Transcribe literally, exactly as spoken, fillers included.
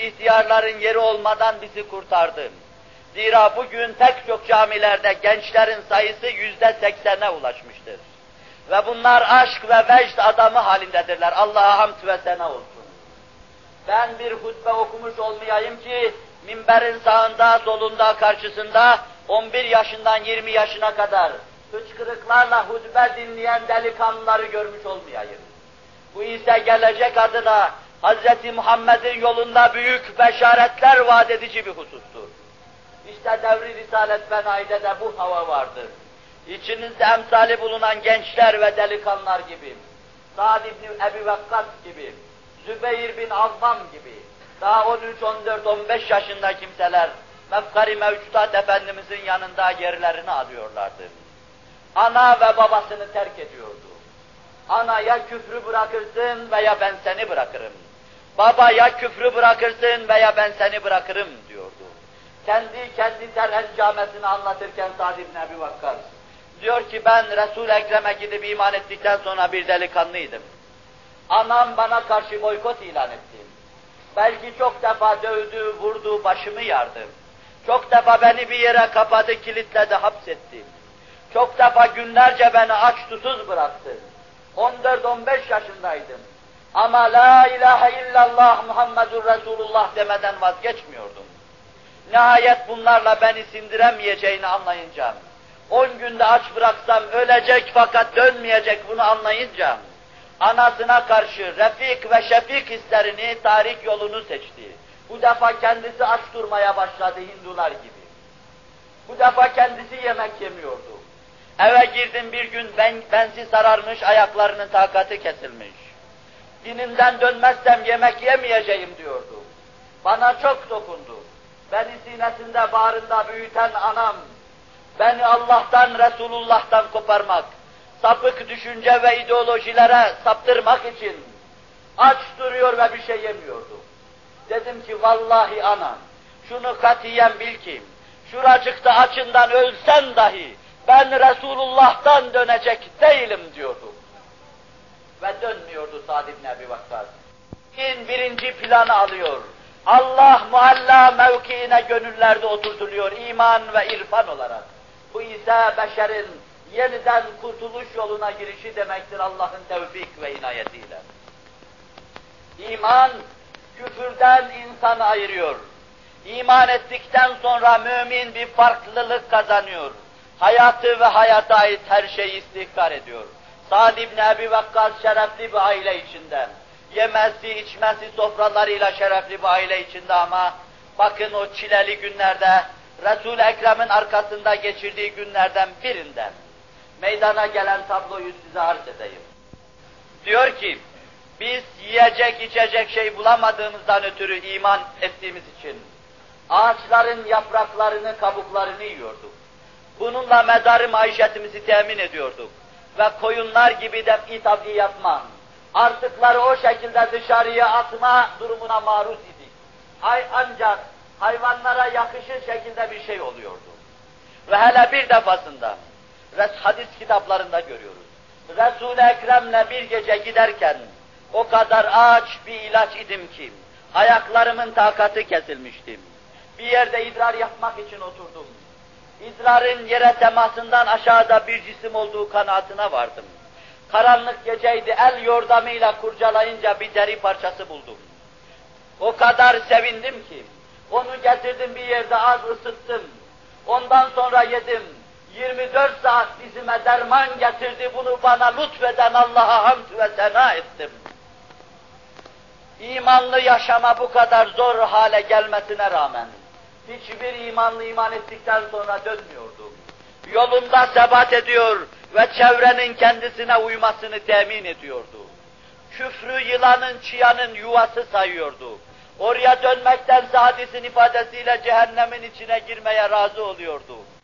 İhtiyarların yeri olmadan bizi kurtardı. Zira bugün pek çok camilerde gençlerin sayısı yüzde seksene ulaşmıştır. Ve bunlar aşk ve vecd adamı halindedirler. Allah'a hamd ve sena olsun. Ben bir hutbe okumuş olmayayım ki, minberin sağında, solunda, karşısında on bir yaşından yirmi yaşına kadar hıçkırıklarla hutbe dinleyen delikanlıları görmüş olmayayım. Bu ise gelecek adına Hazreti Muhammed'in yolunda büyük beşaretler vaat edici bir husustur. İşte devri Risalet Fenai'de de bu hava vardır. İçinizde emsali bulunan gençler ve delikanlılar gibi, Sa'd ibn Ebi Vakkas gibi, Zübeyir bin Avvam gibi, daha on üç, on dört, on beş yaşında kimseler, mefkari mevcudat Efendimizin yanında yerlerini alıyorlardı. Ana ve babasını terk ediyordu. Ana ya küfrü bırakırsın veya ben seni bırakırım. Baba ya küfrü bırakırsın veya ben seni bırakırım diyordu. Kendi kendi terhencamesini anlatırken Sa'd ibn Ebi Vakkas diyor ki ben Resul-i Ekrem'e gidip iman ettikten sonra bir delikanlıydım. Anam bana karşı boykot ilan etti. Belki çok defa dövdü, vurdu, başımı yardı. Çok defa beni bir yere kapadı, kilitledi, hapsetti. Çok defa günlerce beni aç susuz bıraktı. on dört on beş yaşındaydım. Ama la ilahe illallah Muhammedur Resulullah demeden vazgeçmiyordum. Nihayet bunlarla beni sindiremeyeceğini anlayınca, on günde aç bıraksam ölecek fakat dönmeyecek bunu anlayınca, anasına karşı refik ve şefik hislerini, tarik yolunu seçti. Bu defa kendisi aç durmaya başladı Hindular gibi. Bu defa kendisi yemek yemiyordu. Eve girdim bir gün ben, bensi sararmış, ayaklarının takatı kesilmiş. Dinimden dönmezsem yemek yemeyeceğim diyordu. Bana çok dokundu. Beni sinesinde, bağrında büyüten anam, beni Allah'tan, Resulullah'tan koparmak, sapık düşünce ve ideolojilere saptırmak için aç duruyor ve bir şey yemiyordu. Dedim ki vallahi anam, şunu katiyen bil ki, şuracıkta açından ölsen dahi, ben Resulullah'tan dönecek değilim diyordu. Ve dönmüyordu Sa'd ibn Ebi Vakkas. Din birinci planı alıyor. Allah muhalla mevkiine gönüllerde oturtuluyor iman ve irfan olarak. Bu ise beşerin yeniden kurtuluş yoluna girişi demektir Allah'ın tevfik ve inayetiyle. İman, küfürden insanı ayırıyor. İman ettikten sonra mümin bir farklılık kazanıyor. Hayatı ve hayata ait her şeyi istihkar ediyor. Sa'd ibn Ebi Vakkas şerefli bir aile içinde. Yemesi, içmesi sofralarıyla şerefli bir aile içinde ama bakın o çileli günlerde, Resul-i Ekrem'in arkasında geçirdiği günlerden birinden meydana gelen tabloyu size arz edeyim. Diyor ki, biz yiyecek, içecek şey bulamadığımızdan ötürü iman ettiğimiz için ağaçların yapraklarını, kabuklarını yiyorduk. Bununla medarı maişetimizi temin ediyorduk. Ve koyunlar gibi de tabii yapma, artıkları o şekilde dışarıya atma durumuna maruz idik. Ay ancak hayvanlara yakışır şekilde bir şey oluyordu. Ve hele bir defasında, hadis kitaplarında görüyoruz. Resul-i Ekrem'le bir gece giderken, o kadar aç bir ilaç idim ki, ayaklarımın takatı kesilmişti. Bir yerde idrar yapmak için oturdum. İdrarın yere temasından aşağıda bir cisim olduğu kanaatine vardım. Karanlık geceydi, el yordamıyla kurcalayınca bir deri parçası buldum. O kadar sevindim ki, onu getirdim bir yerde az ısıttım. Ondan sonra yedim. yirmi dört saat dizime derman getirdi, bunu bana lütfeden Allah'a hamd ve sena ettim. İmanlı yaşama bu kadar zor hale gelmesine rağmen, hiçbir imanlı iman ettikten sonra dönmüyordu. Yolunda sebat ediyor ve çevrenin kendisine uymasını temin ediyordu. Küfrü yılanın, çıyanın yuvası sayıyordu. Oraya dönmektense hadisin ifadesiyle cehennemin içine girmeye razı oluyordu.